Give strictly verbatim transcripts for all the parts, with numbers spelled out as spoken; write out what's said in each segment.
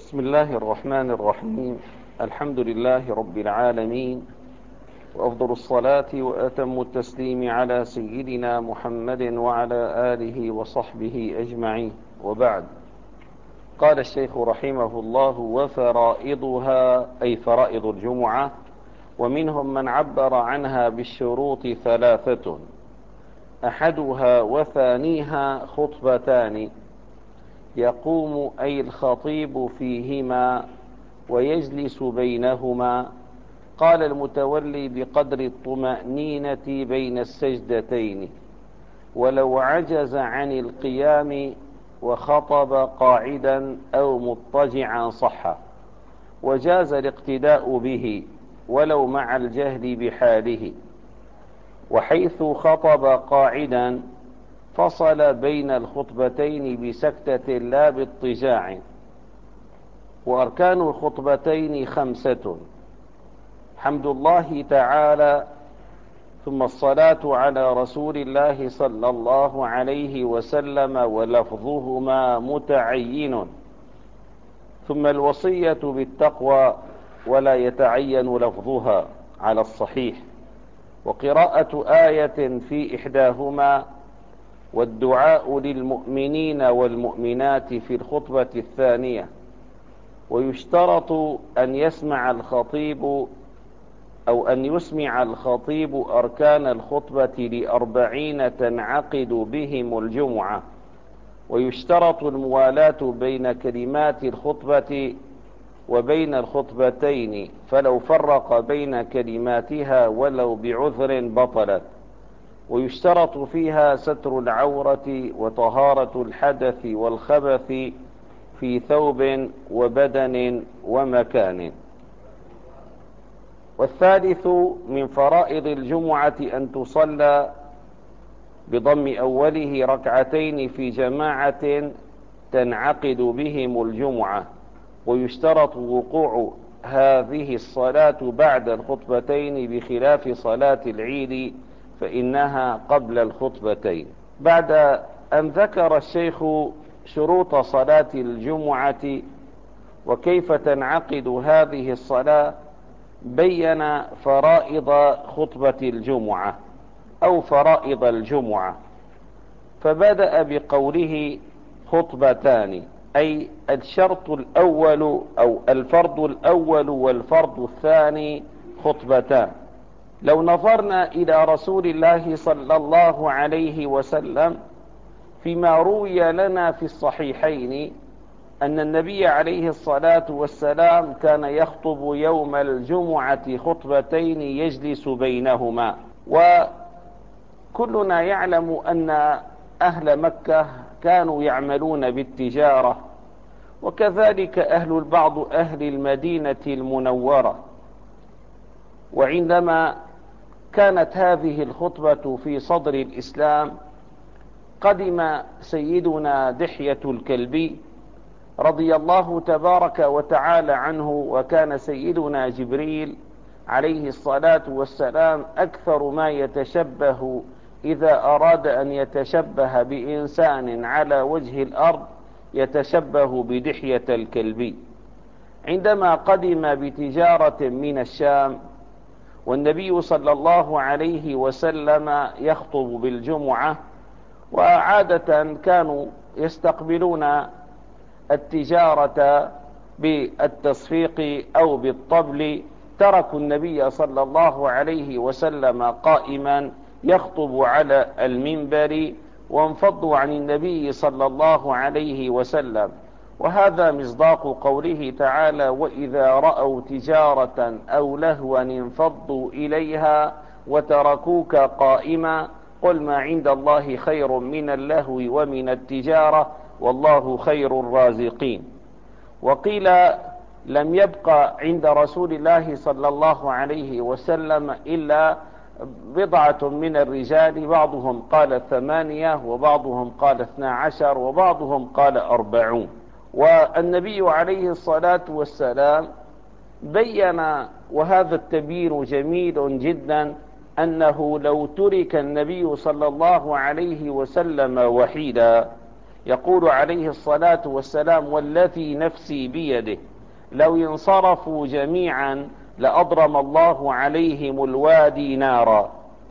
بسم الله الرحمن الرحيم. الحمد لله رب العالمين، وأفضل الصلاة وأتم التسليم على سيدنا محمد وعلى آله وصحبه أجمعين، وبعد. قال الشيخ رحمه الله: وفرائضها أي فرائض الجمعة، ومنهم من عبر عنها بالشروط ثلاثة: أحدها وثانيها خطبتان، يقوم أي الخطيب فيهما ويجلس بينهما. قال المتولي: بقدر الطمأنينة بين السجدتين، ولو عجز عن القيام وخطب قاعدا أو مضطجعا صح، وجاز الاقتداء به ولو مع الجهل بحاله. وحيث خطب قاعدا فصل بين الخطبتين بسكتة لا باضطجاع. وأركان الخطبتين خمسة: حمد الله تعالى، ثم الصلاة على رسول الله صلى الله عليه وسلم ولفظهما متعين، ثم الوصية بالتقوى ولا يتعين لفظها على الصحيح، وقراءة آية في إحداهما، والدعاء للمؤمنين والمؤمنات في الخطبة الثانية. ويشترط أن يسمع الخطيب أو أن يسمع الخطيب أركان الخطبة لأربعين تنعقد بهم الجمعة. ويشترط الموالاة بين كلمات الخطبة وبين الخطبتين، فلو فرق بين كلماتها ولو بعذر بطلت. ويشترط فيها ستر العورة وطهارة الحدث والخبث في ثوب وبدن ومكان. والثالث من فرائض الجمعة أن تصلى بضم أوله ركعتين في جماعة تنعقد بهم الجمعة. ويشترط وقوع هذه الصلاة بعد الخطبتين بخلاف صلاة العيد، فإنها قبل الخطبتين. بعد أن ذكر الشيخ شروط صلاة الجمعة وكيف تنعقد هذه الصلاة، بين فرائض خطبة الجمعة أو فرائض الجمعة، فبدأ بقوله خطبتان، أي الشرط الأول أو الفرض الأول والفرض الثاني خطبتان. لو نظرنا إلى رسول الله صلى الله عليه وسلم فيما روي لنا في الصحيحين أن النبي عليه الصلاة والسلام كان يخطب يوم الجمعة خطبتين يجلس بينهما. وكلنا يعلم أن أهل مكة كانوا يعملون بالتجارة، وكذلك أهل البعض أهل المدينة المنورة. وعندما كانت هذه الخطبة في صدر الإسلام، قدم سيدنا دحية الكلبي رضي الله تبارك وتعالى عنه، وكان سيدنا جبريل عليه الصلاة والسلام أكثر ما يتشبه إذا أراد أن يتشبه بإنسان على وجه الأرض يتشبه بدحية الكلبي. عندما قدم بتجارة من الشام والنبي صلى الله عليه وسلم يخطب بالجمعة، وعادة كانوا يستقبلون التجارة بالتصفيق أو بالطبل، تركوا النبي صلى الله عليه وسلم قائما يخطب على المنبر وانفضوا عن النبي صلى الله عليه وسلم. وهذا مصداق قوله تعالى: وإذا رأوا تجارة أو لهوا انفضوا إليها وتركوك قائما قل ما عند الله خير من اللهو ومن التجارة والله خير الرازقين. وقيل لم يبقى عند رسول الله صلى الله عليه وسلم إلا بضعة من الرجال، بعضهم قال ثمانية وبعضهم قال اثنا عشر وبعضهم قال أربعون. والنبي عليه الصلاة والسلام بين، وهذا التبيين جميل جدا، أنه لو ترك النبي صلى الله عليه وسلم وحيدا يقول عليه الصلاة والسلام: والذي نفسي بيده لو انصرفوا جميعا لأضرم الله عليهم الوادي نارا.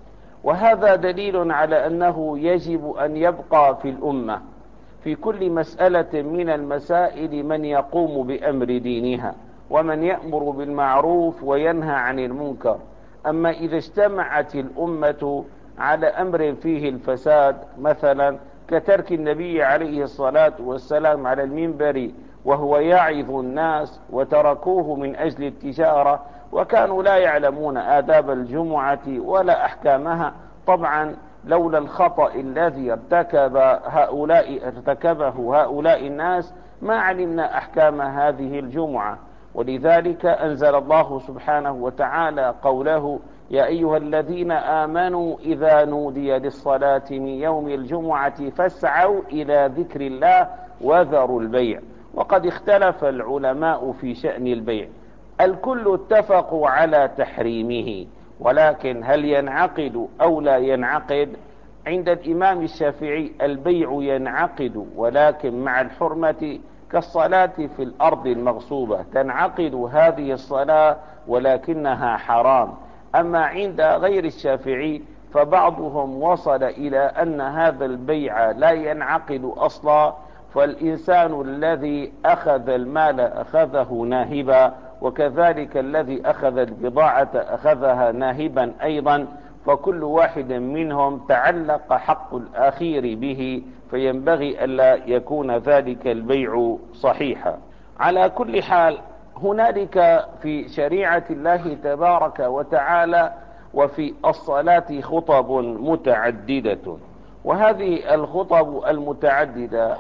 وهذا دليل على أنه يجب أن يبقى في الأمة في كل مسألة من المسائل من يقوم بأمر دينها ومن يأمر بالمعروف وينهى عن المنكر. أما إذا اجتمعت الأمة على أمر فيه الفساد، مثلا كترك النبي عليه الصلاة والسلام على المنبر وهو يعظ الناس وتركوه من أجل التجارة، وكانوا لا يعلمون آداب الجمعة ولا أحكامها، طبعا لولا الخطأ الذي ارتكب هؤلاء ارتكبه هؤلاء الناس ما علمنا أحكام هذه الجمعة. ولذلك أنزل الله سبحانه وتعالى قوله: يا أيها الذين آمنوا إذا نودي للصلاة من يوم الجمعة فاسعوا إلى ذكر الله وذروا البيع. وقد اختلف العلماء في شأن البيع، الكل اتفقوا على تحريمه، ولكن هل ينعقد أو لا ينعقد؟ عند الإمام الشافعي البيع ينعقد، ولكن مع الحرمة، كالصلاة في الأرض المغصوبة تنعقد هذه الصلاة ولكنها حرام. أما عند غير الشافعي فبعضهم وصل إلى أن هذا البيع لا ينعقد أصلا، فالإنسان الذي أخذ المال أخذه ناهبا، وكذلك الذي أخذ البضاعة أخذها ناهبا أيضا، فكل واحد منهم تعلق حق الأخير به، فينبغي ألا يكون ذلك البيع صحيحا. على كل حال، هنالك في شريعة الله تبارك وتعالى وفي الصلاة خطب متعددة، وهذه الخطب المتعددة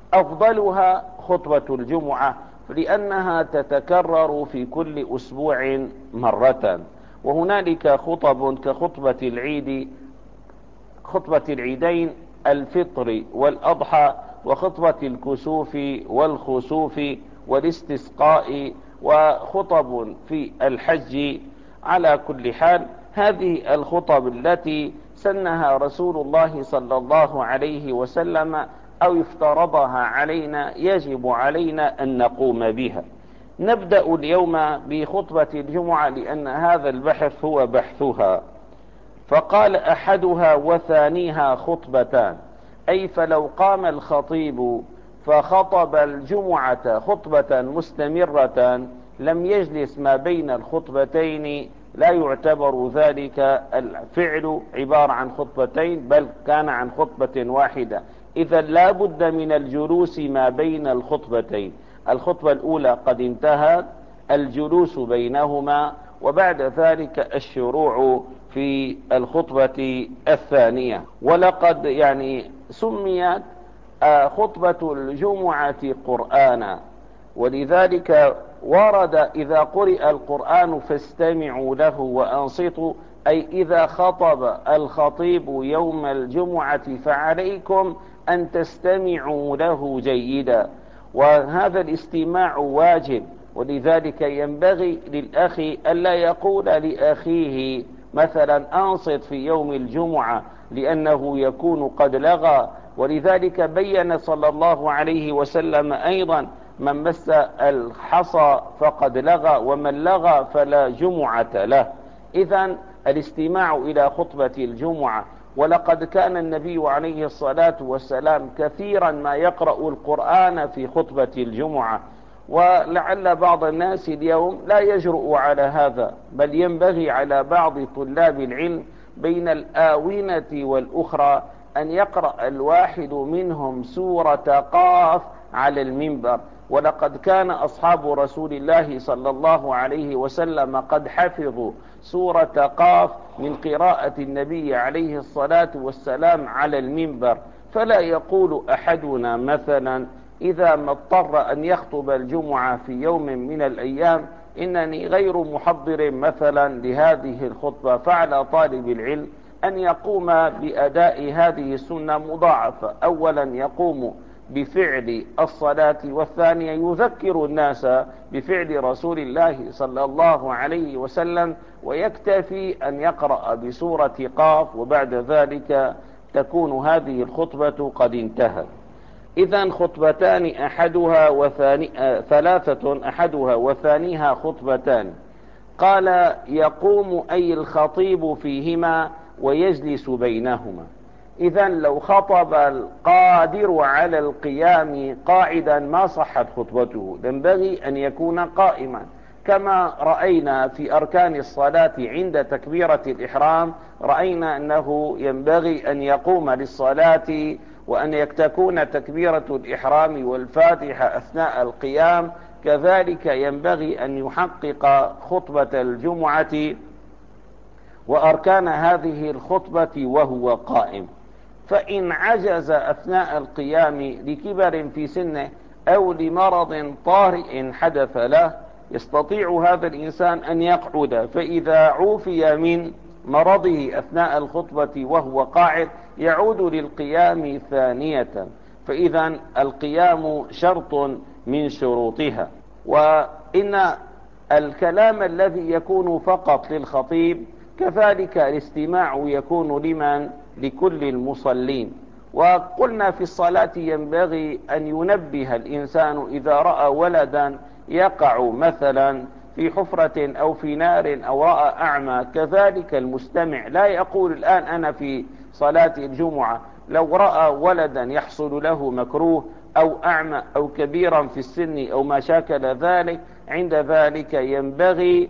أفضلها خطبة الجمعة، لأنها تتكرر في كل أسبوع مرة. وهنالك خطب كخطبة العيد، خطبة العيدين الفطر والأضحى، وخطبة الكسوف والخسوف والاستسقاء، وخطب في الحج. على كل حال، هذه الخطب التي سنها رسول الله صلى الله عليه وسلم أو افترضها علينا يجب علينا أن نقوم بها. نبدأ اليوم بخطبة الجمعة لأن هذا البحث هو بحثها. فقال: أحدها وثانيها خطبتان، أي فلو قام الخطيب فخطب الجمعة خطبة مستمرة لم يجلس ما بين الخطبتين، لا يعتبر ذلك الفعل عبارة عن خطبتين، بل كان عن خطبة واحدة. إذا لا بد من الجلوس ما بين الخطبتين. الخطبة الأولى قد انتهت، الجلوس بينهما، وبعد ذلك الشروع في الخطبة الثانية. ولقد يعني سميت خطبة الجمعة قرآنا، ولذلك ورد: إذا قرئ القرآن فاستمعوا له وأنصتوا، أي إذا خطب الخطيب يوم الجمعة فعليكم أن تستمعوا له جيدا، وهذا الاستماع واجب. ولذلك ينبغي للأخ ألا يقول لأخيه مثلا أنصت في يوم الجمعة، لأنه يكون قد لغى. ولذلك بين صلى الله عليه وسلم أيضا: من مس الحصى فقد لغى، ومن لغى فلا جمعة له. إذن الاستماع إلى خطبة الجمعة. ولقد كان النبي عليه الصلاة والسلام كثيرا ما يقرأ القرآن في خطبة الجمعة، ولعل بعض الناس اليوم لا يجرؤ على هذا، بل ينبغي على بعض طلاب العلم بين الآونة والأخرى أن يقرأ الواحد منهم سورة قاف على المنبر. ولقد كان أصحاب رسول الله صلى الله عليه وسلم قد حفظوا سورة قاف من قراءة النبي عليه الصلاة والسلام على المنبر. فلا يقول أحدنا مثلا إذا ما اضطر أن يخطب الجمعة في يوم من الأيام: إنني غير محضر مثلا لهذه الخطبة. فعلى طالب العلم أن يقوم بأداء هذه السنة مضاعفة: أولا يقوم بفعل الصلاة، والثانية يذكر الناس بفعل رسول الله صلى الله عليه وسلم، ويكتفي أن يقرأ بسورة قاف، وبعد ذلك تكون هذه الخطبة قد انتهت. إذن خطبتان أحدها وثاني آه ثلاثة أحدها وثانيها خطبتان. قال يقوم أي الخطيب فيهما ويجلس بينهما. إذن لو خطب القادر على القيام قاعدا ما صحت خطبته، ينبغي أن يكون قائما، كما رأينا في أركان الصلاة عند تكبيرة الإحرام، رأينا أنه ينبغي أن يقوم للصلاة وأن تكون تكبيرة الإحرام والفاتحة أثناء القيام، كذلك ينبغي أن يحقق خطبة الجمعة وأركان هذه الخطبة وهو قائم. فإن عجز أثناء القيام لكبر في سنه أو لمرض طارئ حدث له، يستطيع هذا الإنسان أن يقعد، فإذا عوفي من مرضه أثناء الخطبة وهو قاعد يعود للقيام ثانية. فإذا القيام شرط من شروطها. وإن الكلام الذي يكون فقط للخطيب كذلك الاستماع يكون لمن؟ لكل المصلين. وقلنا في الصلاة ينبغي أن ينبه الإنسان إذا رأى ولدا يقع مثلا في حفرة أو في نار أو رأى أعمى، كذلك المستمع لا يقول الآن أنا في صلاة الجمعة. لو رأى ولدا يحصل له مكروه أو أعمى أو كبيرا في السن أو ما شاكل ذلك، عند ذلك ينبغي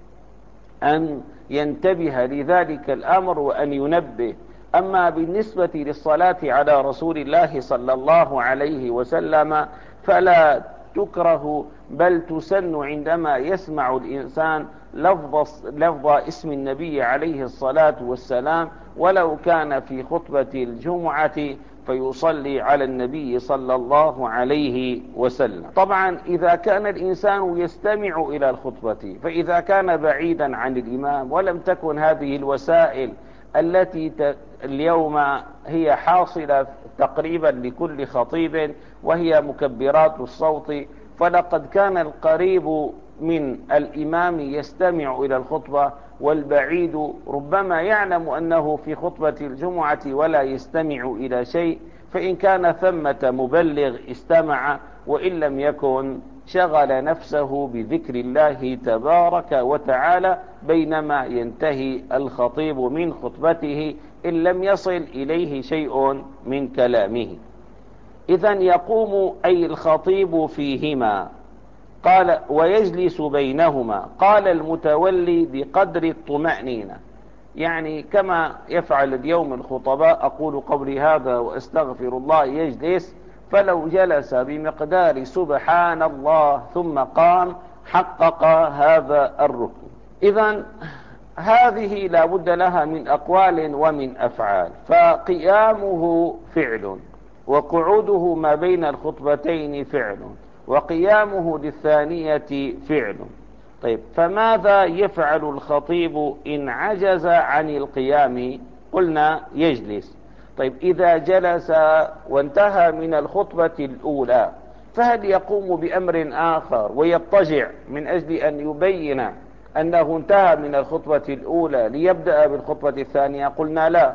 أن ينتبه لذلك الأمر وأن ينبه. أما بالنسبة للصلاة على رسول الله صلى الله عليه وسلم فلا تكره بل تسن عندما يسمع الإنسان لفظ, لفظ اسم النبي عليه الصلاة والسلام، ولو كان في خطبة الجمعة فيصلي على النبي صلى الله عليه وسلم. طبعا إذا كان الإنسان يستمع إلى الخطبة، فإذا كان بعيدا عن الإمام ولم تكن هذه الوسائل التي اليوم هي حاصلة تقريبا لكل خطيب وهي مكبرات الصوت، فلقد كان القريب من الإمام يستمع إلى الخطبة، والبعيد ربما يعلم أنه في خطبة الجمعة ولا يستمع إلى شيء، فإن كان ثمة مبلغ استمع، وإن لم يكن شغل نفسه بذكر الله تبارك وتعالى بينما ينتهي الخطيب من خطبته إن لم يصل إليه شيء من كلامه. إذن يقوم أي الخطيب فيهما. قال ويجلس بينهما. قال المتولي بقدر الطمأنينة، يعني كما يفعل اليوم الخطباء. أقول قولي هذا وأستغفر الله. يجلس، فلو جلس بمقدار سبحان الله ثم قام حقق هذا الركن. إذن هذه لا بد لها من أقوال ومن أفعال. فقيامه فعل، وقعوده ما بين الخطبتين فعل، وقيامه للثانية فعل. طيب، فماذا يفعل الخطيب إن عجز عن القيام؟ قلنا يجلس. طيب، إذا جلس وانتهى من الخطبة الأولى فهل يقوم بأمر آخر ويضطجع من أجل أن يبين أنه انتهى من الخطبة الأولى ليبدأ بالخطبة الثانية؟ قلنا لا.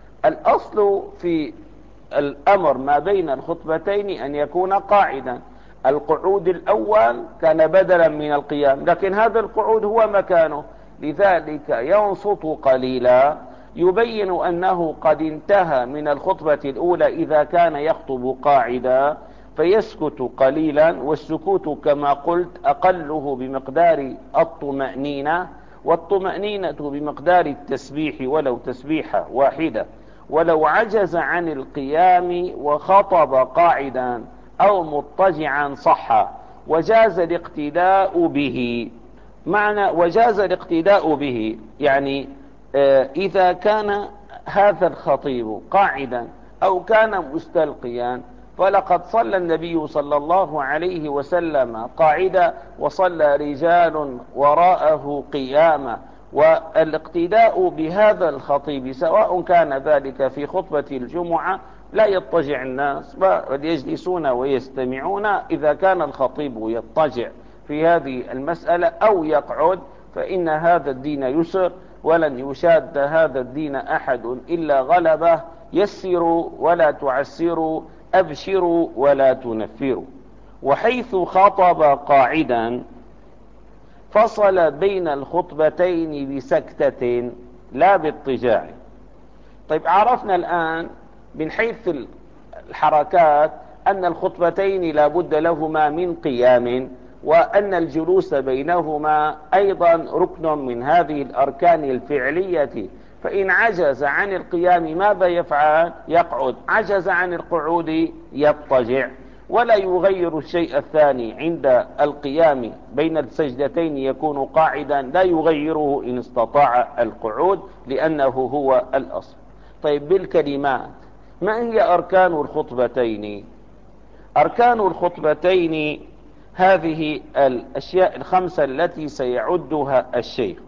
الأصل في الأمر ما بين الخطبتين أن يكون قاعدا. القعود الأول كان بدلا من القيام، لكن هذا القعود هو مكانه، لذلك ينصت قليلا يبين أنه قد انتهى من الخطبة الأولى إذا كان يخطب قاعدا، فيسكت قليلا، والسكوت كما قلت أقله بمقدار الطمأنينة، والطمأنينة بمقدار التسبيح ولو تسبيحة واحدة. ولو عجز عن القيام وخطب قاعدا أو مضطجعا صح، وجاز الاقتداء به. معنى وجاز الاقتداء به يعني آه إذا كان هذا الخطيب قاعدا أو كان مستلقيا، فلقد صلى النبي صلى الله عليه وسلم قاعدا وصلى رجال وراءه قياما. والاقتداء بهذا الخطيب سواء كان ذلك في خطبة الجمعة لا يضطجع الناس بل يجلسون ويستمعون. إذا كان الخطيب يضطجع في هذه المسألة أو يقعد فإن هذا الدين يسر، ولن يشاد هذا الدين أحد إلا غلبه. يسروا ولا تعسروا، أبشروا ولا تنفروا. وحيث خطب قاعدا فصل بين الخطبتين بسكتة لا باضطجاع. طيب عرفنا الآن من حيث الحركات أن الخطبتين لا بد لهما من قيام، وأن الجلوس بينهما أيضا ركن من هذه الأركان الفعلية. فإن عجز عن القيام ماذا يفعل؟ يقعد. عجز عن القعود يضطجع. ولا يغير الشيء الثاني عند القيام بين السجدتين يكون قاعدا، لا يغيره إن استطاع القعود لأنه هو الأصل. طيب بالكلمات، ما هي أركان الخطبتين؟ أركان الخطبتين هذه الأشياء الخمسة التي سيعدها الشيخ.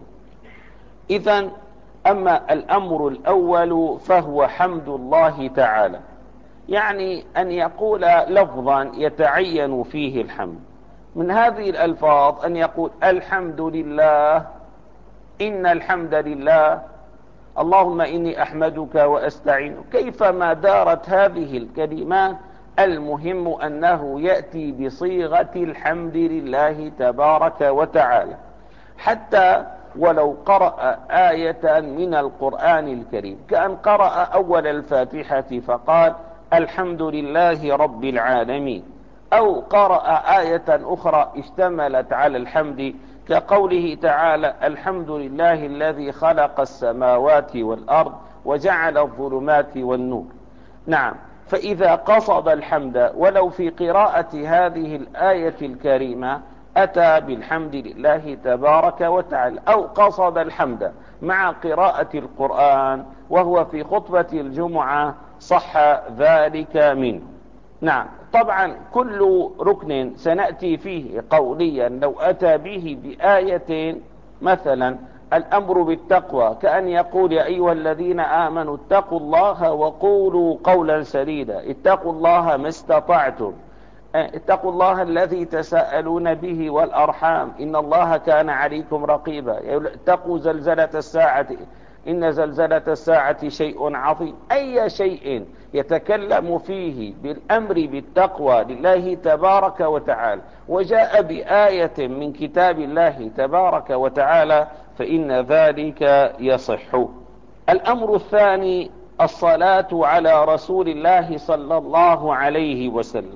إذن أما الأمر الأول فهو حمد الله تعالى، يعني أن يقول لفظا يتعين فيه الحمد. من هذه الألفاظ أن يقول الحمد لله، إن الحمد لله، اللهم إني أحمدك وأستعينك. كيفما دارت هذه الكلمات المهم أنه يأتي بصيغة الحمد لله تبارك وتعالى. حتى ولو قرأ آية من القرآن الكريم، كأن قرأ أول الفاتحة فقال الحمد لله رب العالمين، أو قرأ آية أخرى اشتملت على الحمد كقوله تعالى الحمد لله الذي خلق السماوات والأرض وجعل الظلمات والنور. نعم، فإذا قصد الحمد ولو في قراءة هذه الآية الكريمة أتى بالحمد لله تبارك وتعالى، أو قصد الحمد مع قراءة القرآن وهو في خطبة الجمعة صح ذلك منه. نعم، طبعا كل ركن سنأتي فيه قوليا لو أتى به بآية، مثلا الأمر بالتقوى كأن يقول يا أيها الذين آمنوا اتقوا الله وقولوا قولا سديدا، اتقوا الله ما استطعتم، اتقوا الله الذي تساءلون به والأرحام إن الله كان عليكم رقيبا، اتقوا زلزلة الساعة إن زلزلة الساعة شيء عظيم. أي شيء يتكلم فيه بالأمر بالتقوى لله تبارك وتعالى وجاء بآية من كتاب الله تبارك وتعالى فإن ذلك يصح. الأمر الثاني الصلاة على رسول الله صلى الله عليه وسلم.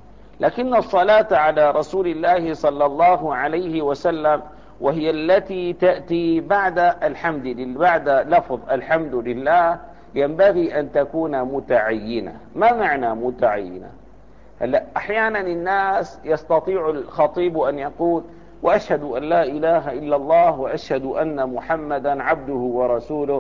لكن الصلاة على رسول الله صلى الله عليه وسلم وهي التي تأتي بعد الحمد لله، بعد لفظ الحمد لله، ينبغي أن تكون متعينة. ما معنى متعينة؟ هلا أحيانا الناس يستطيع الخطيب أن يقول وأشهد أن لا إله إلا الله وأشهد أن محمدا عبده ورسوله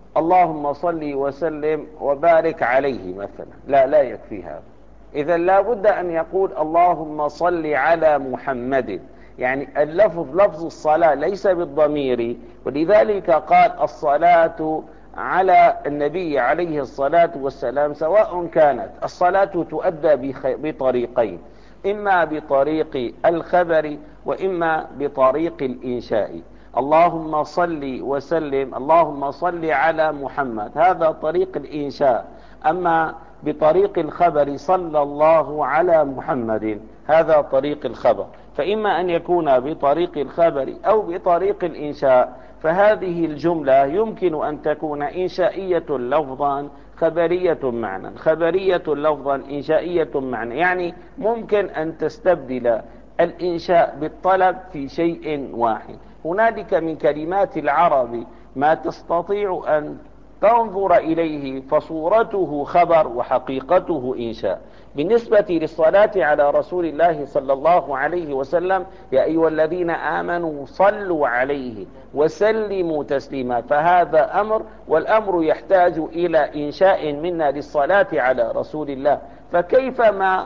اللهم صل وسلم وبارك عليه مثلا. لا لا يكفي هذا. إذا لا بد أن يقول اللهم صل على محمد، يعني اللفظ لفظ الصلاة ليس بالضمير، ولذلك قال الصلاة على النبي عليه الصلاة والسلام، سواء كانت الصلاة تؤدى بطريقين، إما بطريق الخبر وإما بطريق الإنشاء. اللهم صل وسلم، اللهم صل على محمد، هذا طريق الإنشاء. أما بطريق الخبر صلى الله على محمد، هذا طريق الخبر. فإما أن يكون بطريق الخبر أو بطريق الإنشاء. فهذه الجملة يمكن أن تكون إنشائية لفظا خبرية معنى، خبرية لفظا إنشائية معنى، يعني ممكن أن تستبدل الإنشاء بالطلب في شيء واحد. هنالك من كلمات العرب ما تستطيع أن تنظر إليه فصورته خبر وحقيقته إنشاء. بالنسبة للصلاة على رسول الله صلى الله عليه وسلم يا أيها الذين آمنوا صلوا عليه وسلموا تسليما، فهذا أمر، والأمر يحتاج إلى إنشاء منا للصلاة على رسول الله. فكيفما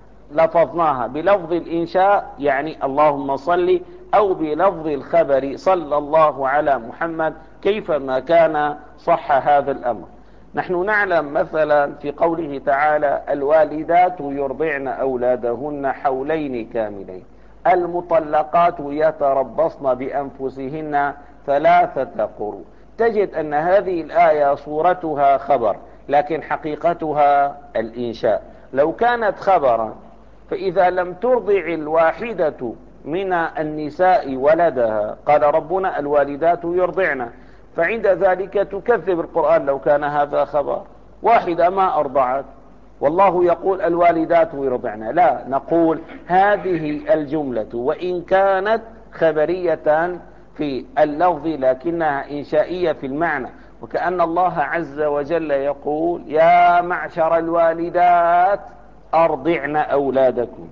لفظناها بلفظ الإنشاء يعني اللهم صل، أو بلفظ الخبر صلى الله على محمد، كيفما كان صح هذا الأمر. نحن نعلم مثلا في قوله تعالى الوالدات يرضعن أولادهن حولين كاملين، المطلقات يتربصن بأنفسهن ثلاثة قروء. تجد أن هذه الآية صورتها خبر لكن حقيقتها الإنشاء. لو كانت خبرا، فإذا لم ترضع الواحدة من النساء ولدها، قال ربنا الوالدات يرضعن، فعند ذلك تكذب القرآن لو كان هذا خبر. واحدة ما أرضعت والله يقول الوالدات يرضعن، لا، نقول هذه الجملة وإن كانت خبرية في اللفظ لكنها إنشائية في المعنى، وكأن الله عز وجل يقول يا معشر الوالدات أرضعن أولادكم،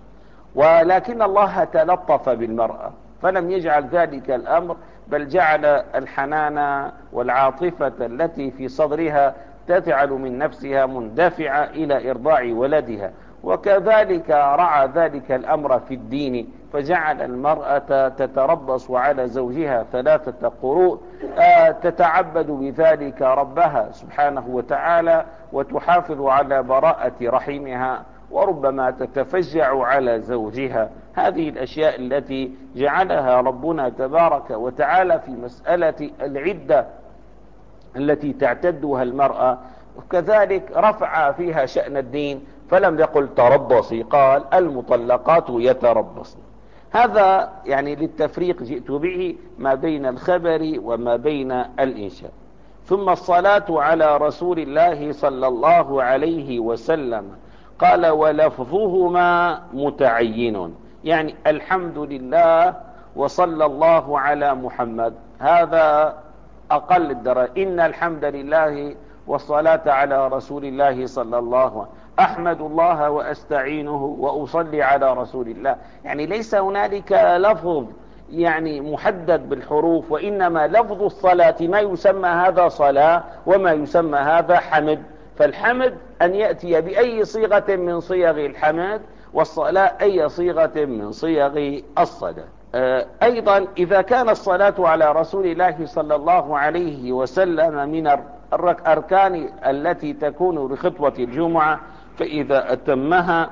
ولكن الله تلطف بالمرأة فلم يجعل ذلك الأمر، بل جعل الحنان والعاطفة التي في صدرها تجعل من نفسها مندفعة إلى إرضاع ولدها. وكذلك رعى ذلك الأمر في الدين، فجعل المرأة تتربص على زوجها ثلاثة قروء، تتعبد بذلك ربها سبحانه وتعالى، وتحافظ على براءة رحمها، وربما تتفجع على زوجها. هذه الأشياء التي جعلها ربنا تبارك وتعالى في مسألة العدة التي تعتدها المرأة، وكذلك رفع فيها شأن الدين، فلم يقل تربصي، قال المطلقات يتربصن. هذا يعني للتفريق جئت به ما بين الخبر وما بين الإنشاء. ثم الصلاة على رسول الله صلى الله عليه وسلم، قال ولفظهما متعين، يعني الحمد لله وصلى الله على محمد، هذا أقل الدرجة. إن الحمد لله والصلاة على رسول الله صلى الله عليه وسلم، أحمد الله وأستعينه وأصلي على رسول الله. يعني ليس هنالك لفظ يعني محدد بالحروف، وإنما لفظ الصلاة ما يسمى هذا صلاة وما يسمى هذا حمد. فالحمد أن يأتي بأي صيغة من صيغ الحمد، والصلاة أي صيغة من صيغ الصلاة. أيضا إذا كان الصلاة على رسول الله صلى الله عليه وسلم من الأركان التي تكون لخطبة الجمعة، فإذا أتمها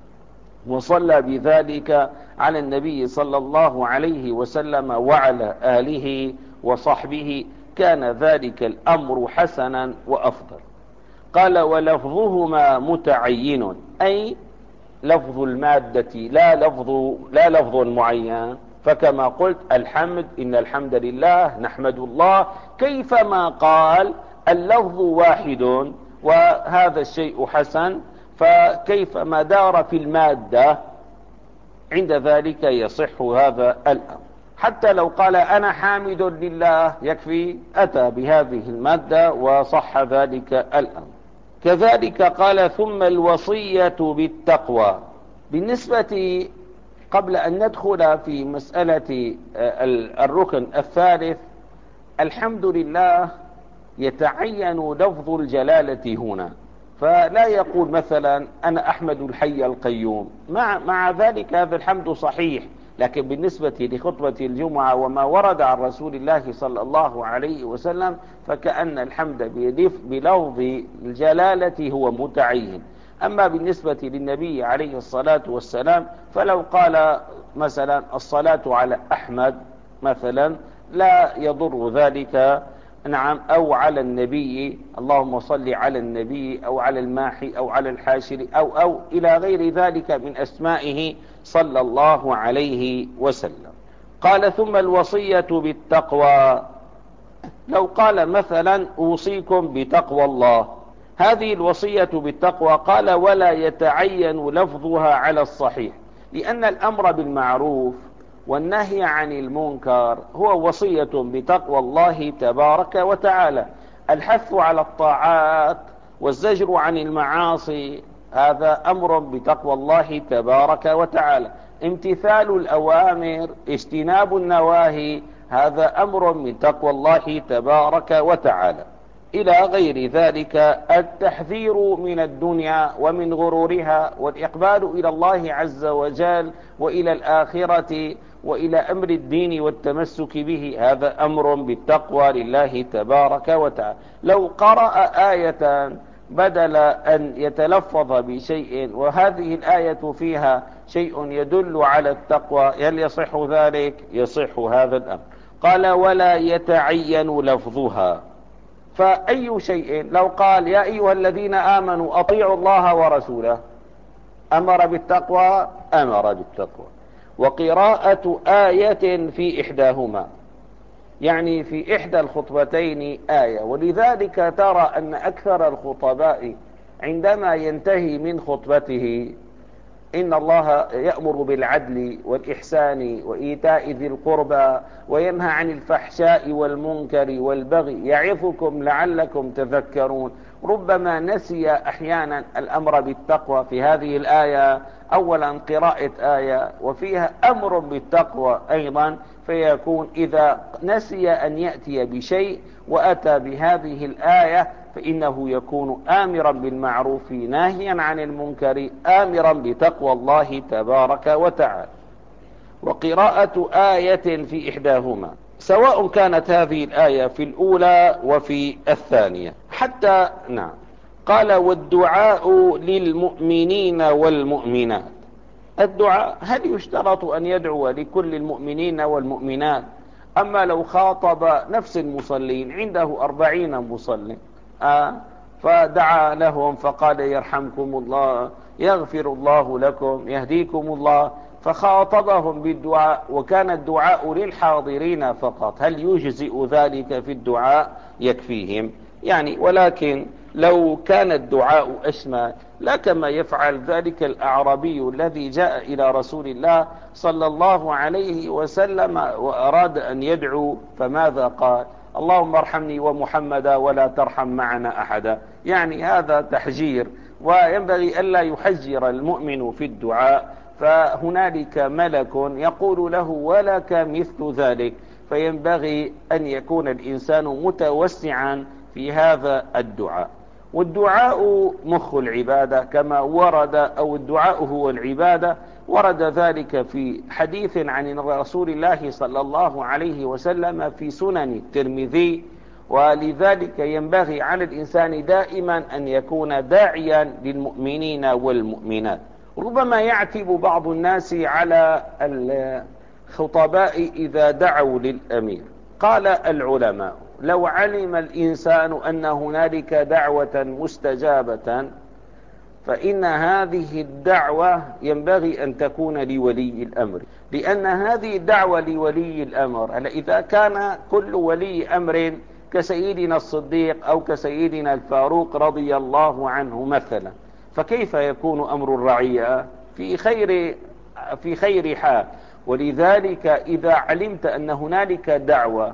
وصلى بذلك على النبي صلى الله عليه وسلم وعلى آله وصحبه كان ذلك الأمر حسنا وأفضل. قال ولفظهما متعين، أي لفظ المادة لا لفظ لا لفظ معين. فكما قلت الحمد، إن الحمد لله نحمد الله، كيفما قال اللفظ واحد وهذا الشيء حسن، فكيفما دار في المادة عند ذلك يصح هذا الأمر. حتى لو قال أنا حامد لله يكفي، أتى بهذه المادة وصح ذلك الأمر. كذلك قال ثم الوصية بالتقوى. بالنسبة قبل أن ندخل في مسألة الركن الثالث، الحمد لله يتعين لفظ الجلالة هنا، فلا يقول مثلا أنا أحمد الحي القيوم، مع, مع ذلك هذا الحمد صحيح، لكن بالنسبة لخطبة الجمعة وما ورد عن رسول الله صلى الله عليه وسلم فكأن الحمد بلفظ الجلالة هو متعين. أما بالنسبة للنبي عليه الصلاة والسلام فلو قال مثلا الصلاة على أحمد مثلا لا يضر ذلك، نعم، أو على النبي اللهم صل على النبي، أو على الماحي، أو على الحاشر، أو أو إلى غير ذلك من أسمائه صلى الله عليه وسلم. قال ثم الوصية بالتقوى، لو قال مثلا أوصيكم بتقوى الله، هذه الوصية بالتقوى قال ولا يتعين لفظها على الصحيح، لأن الأمر بالمعروف والنهي عن المنكر هو وصية بتقوى الله تبارك وتعالى. الحث على الطاعات والزجر عن المعاصي هذا أمر بتقوى الله تبارك وتعالى. امتثال الأوامر، اجتناب النواهي، هذا أمر من تقوى الله تبارك وتعالى. إلى غير ذلك التحذير من الدنيا ومن غرورها، والإقبال إلى الله عز وجل وإلى الآخرة وإلى أمر الدين والتمسك به، هذا أمر بالتقوى لله تبارك وتعالى. لو قرأ آية بدل أن يتلفظ بشيء وهذه الآية فيها شيء يدل على التقوى، هل يصح ذلك؟ يصح هذا الأمر. قال ولا يتعين لفظها، فأي شيء لو قال يا أيها الذين آمنوا أطيعوا الله ورسوله أمر بالتقوى، أمر بالتقوى. وقراءة آية في إحداهما، يعني في إحدى الخطبتين آية. ولذلك ترى أن أكثر الخطباء عندما ينتهي من خطبته إن الله يأمر بالعدل والإحسان وإيتاء ذي القربى وينهى عن الفحشاء والمنكر والبغي يعظكم لعلكم تذكرون، ربما نسي أحيانا الأمر بالتقوى في هذه الآية. أولا قراءة آية وفيها أمر بالتقوى أيضا، فيكون إذا نسي أن يأتي بشيء وأتى بهذه الآية فإنه يكون آمرا بالمعروف ناهيا عن المنكر، آمرا بتقوى الله تبارك وتعالى. وقراءة آية في إحداهما، سواء كانت هذه الآية في الأولى وفي الثانية حتى. نعم. قال والدعاء للمؤمنين والمؤمنات. الدعاء هل يشترط أن يدعو لكل المؤمنين والمؤمنات؟ أما لو خاطب نفس المصلين، عنده أربعين مصلين آه فدعا لهم فقال يرحمكم الله، يغفر الله لكم، يهديكم الله، فخاطبهم بالدعاء وكان الدعاء للحاضرين فقط، هل يجزئ ذلك في الدعاء؟ يكفيهم يعني. ولكن لو كان الدعاء أشمل، لا كما يفعل ذلك الأعرابي الذي جاء إلى رسول الله صلى الله عليه وسلم وأراد أن يدعو، فماذا قال؟ اللهم ارحمني ومحمدا ولا ترحم معنا أحدا. يعني هذا تحجير، وينبغي ألا يحجر المؤمن في الدعاء، فهنالك ملك يقول له ولك مثل ذلك، فينبغي أن يكون الإنسان متوسعا في هذا الدعاء. والدعاء مخ العبادة كما ورد، أو الدعاء هو العبادة، ورد ذلك في حديث عن رسول الله صلى الله عليه وسلم في سنن الترمذي. ولذلك ينبغي على الإنسان دائما أن يكون داعيا للمؤمنين والمؤمنات. ربما يعتب بعض الناس على الخطباء إذا دعوا للأمير. قال العلماء لو علم الإنسان أن هنالك دعوة مستجابة فإن هذه الدعوة ينبغي أن تكون لولي الأمر، لأن هذه الدعوة لولي الأمر إذا كان كل ولي أمر كسيدنا الصديق أو كسيدنا الفاروق رضي الله عنه مثلا، فكيف يكون أمر الرعية في خير في خير حال؟ ولذلك إذا علمت أن هنالك دعوة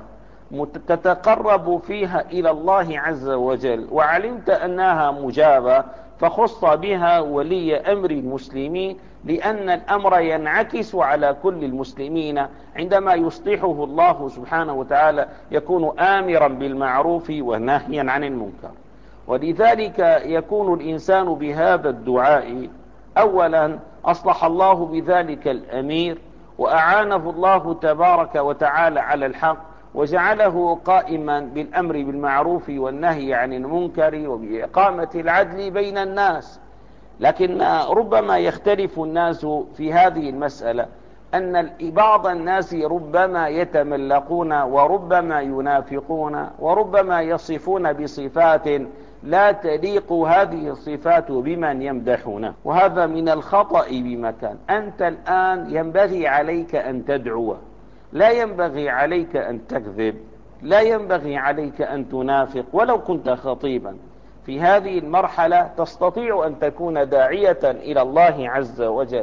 تتقرب فيها إلى الله عز وجل وعلمت أنها مجابة، فخص بها ولي أمر المسلمين، لأن الأمر ينعكس على كل المسلمين. عندما يصلحه الله سبحانه وتعالى يكون آمرا بالمعروف ونهيا عن المنكر. ولذلك يكون الإنسان بهذا الدعاء أولا أصلح الله بذلك الأمير، وأعانه الله تبارك وتعالى على الحق، وجعله قائما بالأمر بالمعروف والنهي عن المنكر وبإقامة العدل بين الناس. لكن ربما يختلف الناس في هذه المسألة، أن بعض الناس ربما يتملقون وربما ينافقون وربما يصفون بصفات لا تليق هذه الصفات بمن يمدحونه، وهذا من الخطأ بمكان. أنت الآن ينبغي عليك أن تدعو، لا ينبغي عليك أن تكذب، لا ينبغي عليك أن تنافق ولو كنت خطيبا. في هذه المرحلة تستطيع أن تكون داعية إلى الله عز وجل،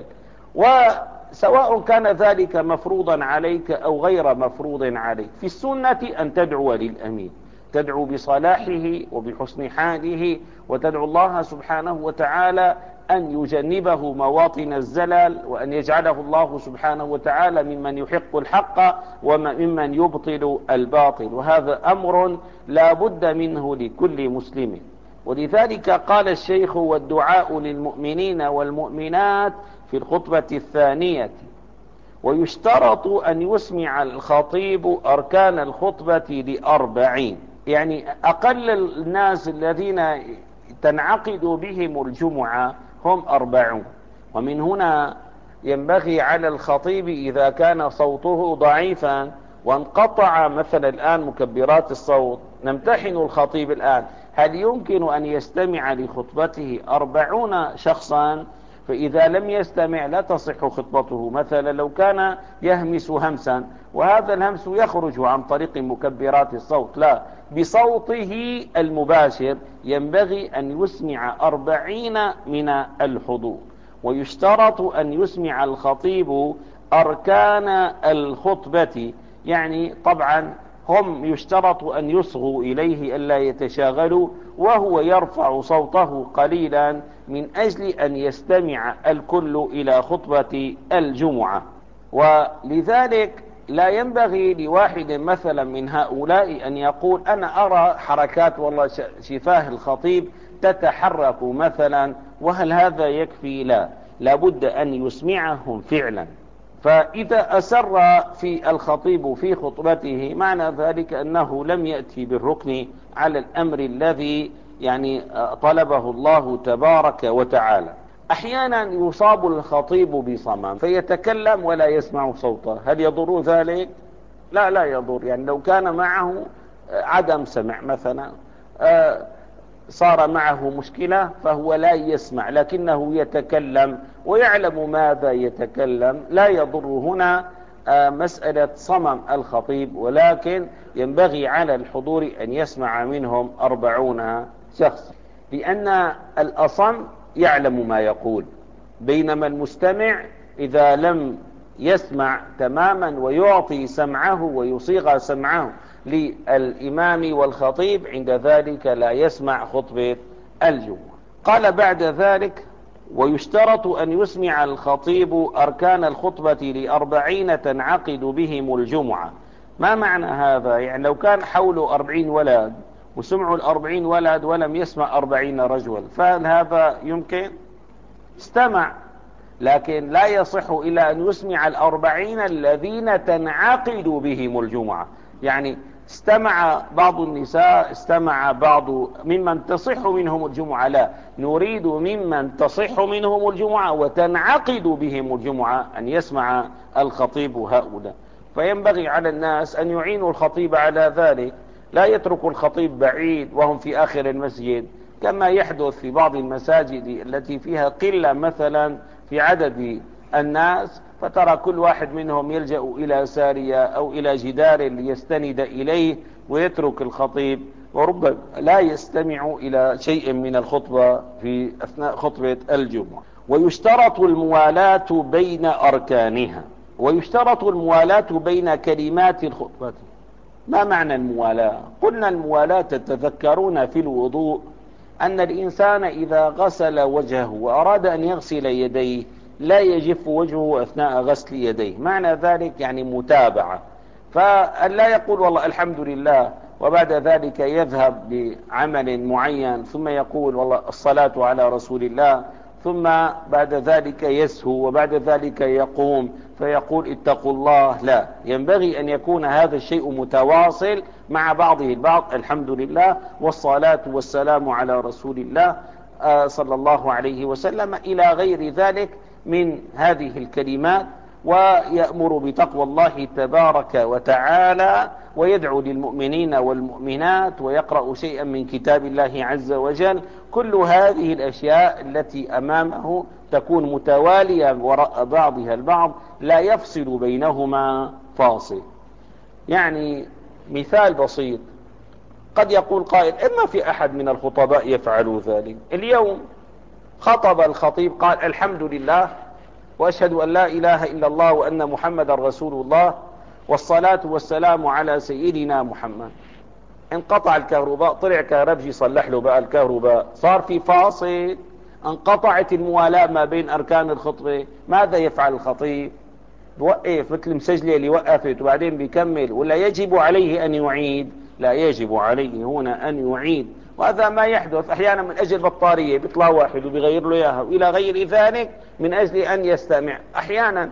وسواء كان ذلك مفروضا عليك أو غير مفروض عليك. في السنة أن تدعو للأمين، تدعو بصلاحه وبحسن حاله، وتدعو الله سبحانه وتعالى أن يجنبه مواطن الزلل، وأن يجعله الله سبحانه وتعالى ممن يحق الحق وممن يبطل الباطل، وهذا أمر لا بد منه لكل مسلم. ولذلك قال الشيخ والدعاء للمؤمنين والمؤمنات في الخطبة الثانية. ويشترط أن يسمع الخطيب أركان الخطبة لأربعين، يعني أقل الناس الذين تنعقد بهم الجمعة هم أربعون. ومن هنا ينبغي على الخطيب إذا كان صوته ضعيفا وانقطع مثلا الآن مكبرات الصوت نمتحن الخطيب الآن، هل يمكن أن يستمع لخطبته أربعون شخصا؟ فإذا لم يستمع لا تصح خطبته. مثلا لو كان يهمس همسا وهذا الهمس يخرج عن طريق مكبرات الصوت، لا، بصوته المباشر ينبغي أن يسمع أربعين من الحضور. ويشترط أن يسمع الخطيب أركان الخطبة، يعني طبعا هم يشترط أن يصغوا إليه ألا يتشاغلوا، وهو يرفع صوته قليلا من أجل أن يستمع الكل إلى خطبة الجمعة. ولذلك لا ينبغي لواحد مثلا من هؤلاء أن يقول أنا أرى حركات والله شفاه الخطيب تتحرك مثلا وهل هذا يكفي؟ لا، لابد أن يسمعهم فعلا. فإذا أسر في الخطيب في خطبته معنى ذلك أنه لم يأتي بالركن على الأمر الذي يعني طلبه الله تبارك وتعالى. أحيانا يصاب الخطيب بصمم فيتكلم ولا يسمع صوته، هل يضر ذلك؟ لا لا يضر. يعني لو كان معه عدم سمع مثلا، صار معه مشكلة فهو لا يسمع لكنه يتكلم ويعلم ماذا يتكلم، لا يضر هنا مسألة صمم الخطيب، ولكن ينبغي على الحضور أن يسمع منهم أربعون شخص، لأن الأصم يعلم ما يقول، بينما المستمع إذا لم يسمع تماما ويعطي سمعه ويصيغ سمعه للإمام والخطيب عند ذلك لا يسمع خطبة الجمعة. قال بعد ذلك: ويشترط أن يسمع الخطيب أركان الخطبة لأربعين تنعقد بهم الجمعة. ما معنى هذا؟ يعني لو كان حوله أربعين ولد وسمعوا الأربعين ولد ولم يسمع أربعين رجل، فهل هذا يمكن؟ استمع، لكن لا يصح إلا أن يسمع الأربعين الذين تنعقد بهم الجمعة. يعني استمع بعض النساء، استمع بعض ممن تصح منهم الجمعة، لا، نريد ممن تصح منهم الجمعة وتنعقد بهم الجمعة أن يسمع الخطيب هؤلاء. فينبغي على الناس أن يعينوا الخطيب على ذلك، لا يتركوا الخطيب بعيد وهم في آخر المسجد كما يحدث في بعض المساجد التي فيها قلة مثلا في عدد الناس، فترى كل واحد منهم يلجأ إلى سارية أو إلى جدار ليستند إليه ويترك الخطيب، وربما لا يستمع إلى شيء من الخطبة في أثناء خطبة الجمعة. ويشترط الموالاة بين أركانها، ويشترط الموالاة بين كلمات الخطبة. ما معنى الموالاة؟ قلنا الموالاة تتذكرون في الوضوء أن الإنسان إذا غسل وجهه وأراد أن يغسل يديه لا يجف وجهه أثناء غسل يديه، معنى ذلك يعني متابعة، فلا يقول والله الحمد لله وبعد ذلك يذهب لعمل معين ثم يقول والله الصلاة على رسول الله، ثم بعد ذلك يسهو وبعد ذلك يقوم فيقول اتقوا الله. لا، ينبغي أن يكون هذا الشيء متواصل مع بعضه البعض، الحمد لله والصلاة والسلام على رسول الله صلى الله عليه وسلم إلى غير ذلك من هذه الكلمات، ويأمر بتقوى الله تبارك وتعالى ويدعو للمؤمنين والمؤمنات ويقرأ شيئا من كتاب الله عز وجل. كل هذه الأشياء التي أمامه تكون متوالية وراء بعضها البعض لا يفصل بينهما فاصل. يعني مثال بسيط، قد يقول قائل إما في أحد من الخطباء يفعل ذلك. اليوم خطب الخطيب قال الحمد لله وأشهد أن لا إله إلا الله وأن محمد رسول الله والصلاة والسلام على سيدنا محمد. انقطع الكهرباء، طلع كهربجي صلح له بقى الكهرباء، صار في فاصل، انقطعت الموالاة ما بين أركان الخطبة. ماذا يفعل الخطيب؟ بوقف مثل مسجلة اللي وقفت وبعدين بيكمل، ولا يجب عليه أن يعيد؟ لا يجب عليه هنا أن يعيد. وهذا ما يحدث أحيانا من أجل بطارية، بيطلع واحد وبيغير له إياها وإلى غير ذلك من أجل أن يستمع. أحيانا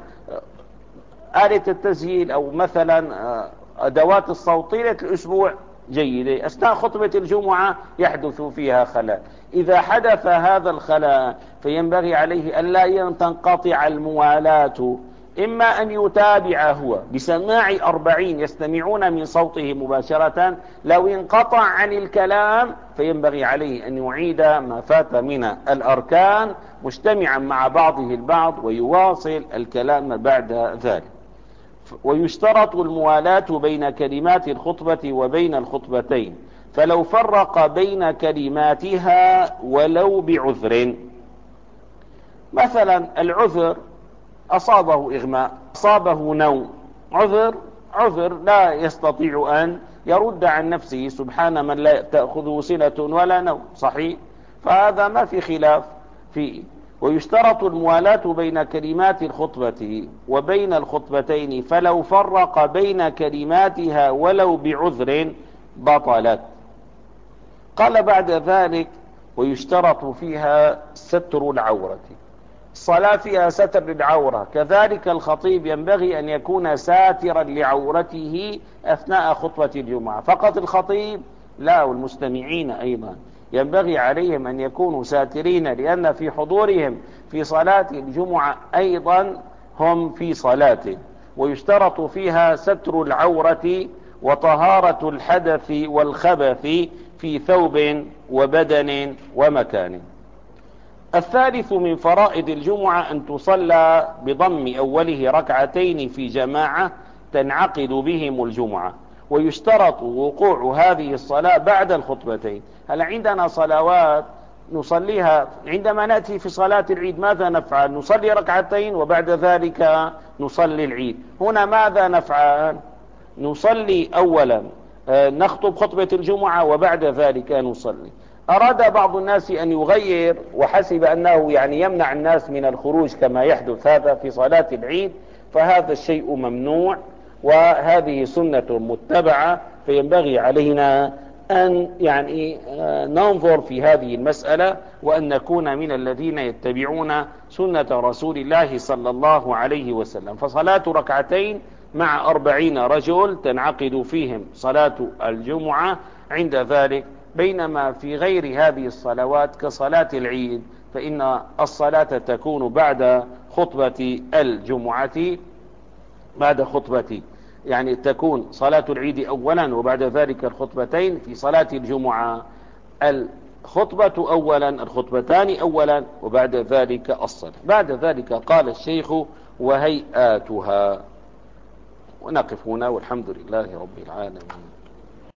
آلة التسجيل أو مثلا أدوات الصوت طيلة الأسبوع جيدة، أثناء خطبة الجمعة يحدث فيها خلل. إذا حدث هذا الخلل فينبغي عليه أن لا تنقطع الموالاة إما أن يتابع هو بسماع أربعين يستمعون من صوته مباشرة، لو انقطع عن الكلام فينبغي عليه أن يعيد ما فات من الأركان مجتمعا مع بعضه البعض ويواصل الكلام بعد ذلك. ويشترط الموالاة بين كلمات الخطبة وبين الخطبتين، فلو فرق بين كلماتها ولو بعذر. مثلا العذر أصابه إغماء، أصابه نوم، عذر عذر لا يستطيع أن يرد عن نفسه، سبحان من لا تأخذه سنة ولا نوم، صحيح؟ فهذا ما في خلاف فيه. ويشترط الموالاة بين كلمات الخطبة وبين الخطبتين، فلو فرق بين كلماتها ولو بعذر بطلت. قال بعد ذلك: ويشترط فيها ستر العورة. الصلاة فيها ستر للعورة، كذلك الخطيب ينبغي أن يكون ساترا لعورته أثناء خطبة الجمعة. فقط الخطيب لا، والمستمعين أيضا ينبغي عليهم أن يكونوا ساترين، لأن في حضورهم في صلاة الجمعة أيضا هم في صلاة. ويشترط فيها ستر العورة وطهارة الحدث والخبث في ثوب وبدن ومكان. الثالث من فرائض الجمعة أن تصلى بضم أوله ركعتين في جماعة تنعقد بهم الجمعة. ويشترط وقوع هذه الصلاة بعد الخطبتين. هل عندنا صلوات نصليها عندما نأتي في صلاة العيد ماذا نفعل؟ نصلي ركعتين وبعد ذلك نصلي العيد. هنا ماذا نفعل؟ نصلي أولا نخطب خطبة الجمعة وبعد ذلك نصلي. أراد بعض الناس أن يغير وحسب أنه يعني يمنع الناس من الخروج كما يحدث هذا في صلاة العيد، فهذا الشيء ممنوع وهذه سنة متبعة. فينبغي علينا أن يعني ننظر في هذه المسألة وأن نكون من الذين يتبعون سنة رسول الله صلى الله عليه وسلم. فصلاة ركعتين مع أربعين رجل تنعقد فيهم صلاة الجمعة عند ذلك. بينما في غير هذه الصلوات كصلاة العيد فإن الصلاة تكون بعد خطبة الجمعة، بعد خطبة يعني تكون صلاة العيد أولا وبعد ذلك الخطبتين. في صلاة الجمعة الخطبة أولا، الخطبتان أولا وبعد ذلك الصلاة. بعد ذلك قال الشيخ: وهيئاتها. ونقف هنا والحمد لله رب العالمين.